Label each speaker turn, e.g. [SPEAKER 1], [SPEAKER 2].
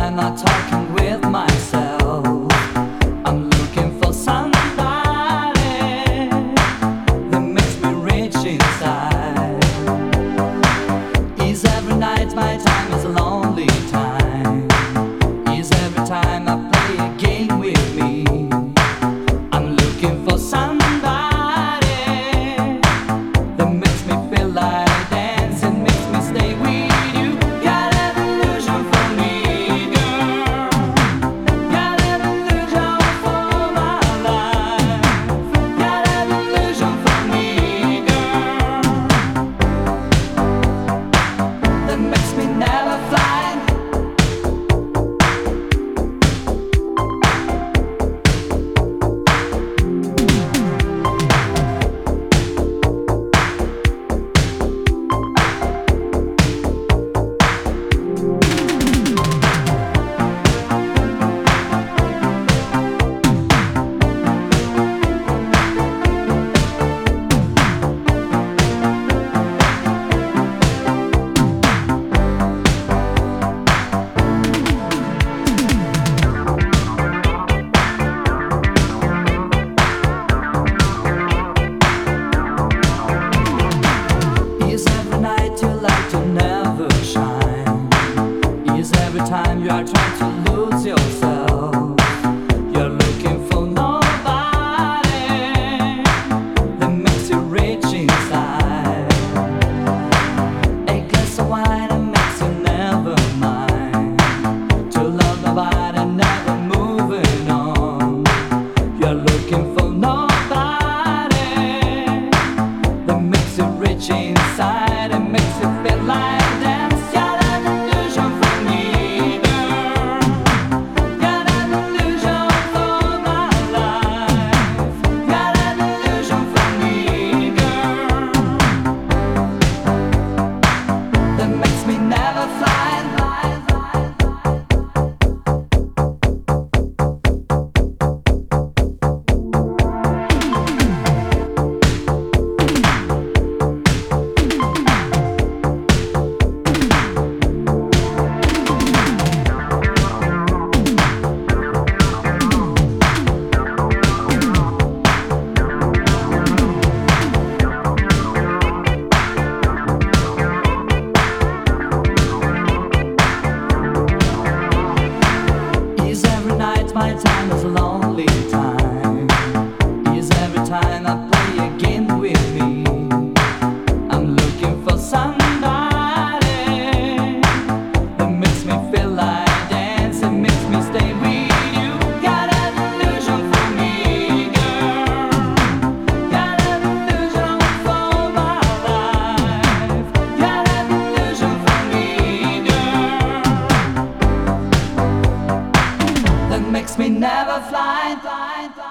[SPEAKER 1] I'm not talking with myself. I'm looking for somebody that makes me rich inside. Is every night my time is a lonely time? Is every time I play a game with me? I'm looking for somebody that makes me feel like dancing, makes me stay with you. Got an illusion for me, girl. Got an illusion for my life. Got an illusion for me, girl, that makes me never fly. Every time you are trying to lose yourself, you're looking for nobody that makes you rich inside. A glass of wine that makes you never mind. To love nobody, never moving on. You're looking for nobody that makes you rich inside and makes you feel like dance. My time is a lonely time. Is every time I play a game with me. I'm looking for somebody that makes me feel like dancing, makes me stay with you. Got an illusion for me, girl. Got an illusion for my life. Got an illusion for me, girl, that makes me never fly.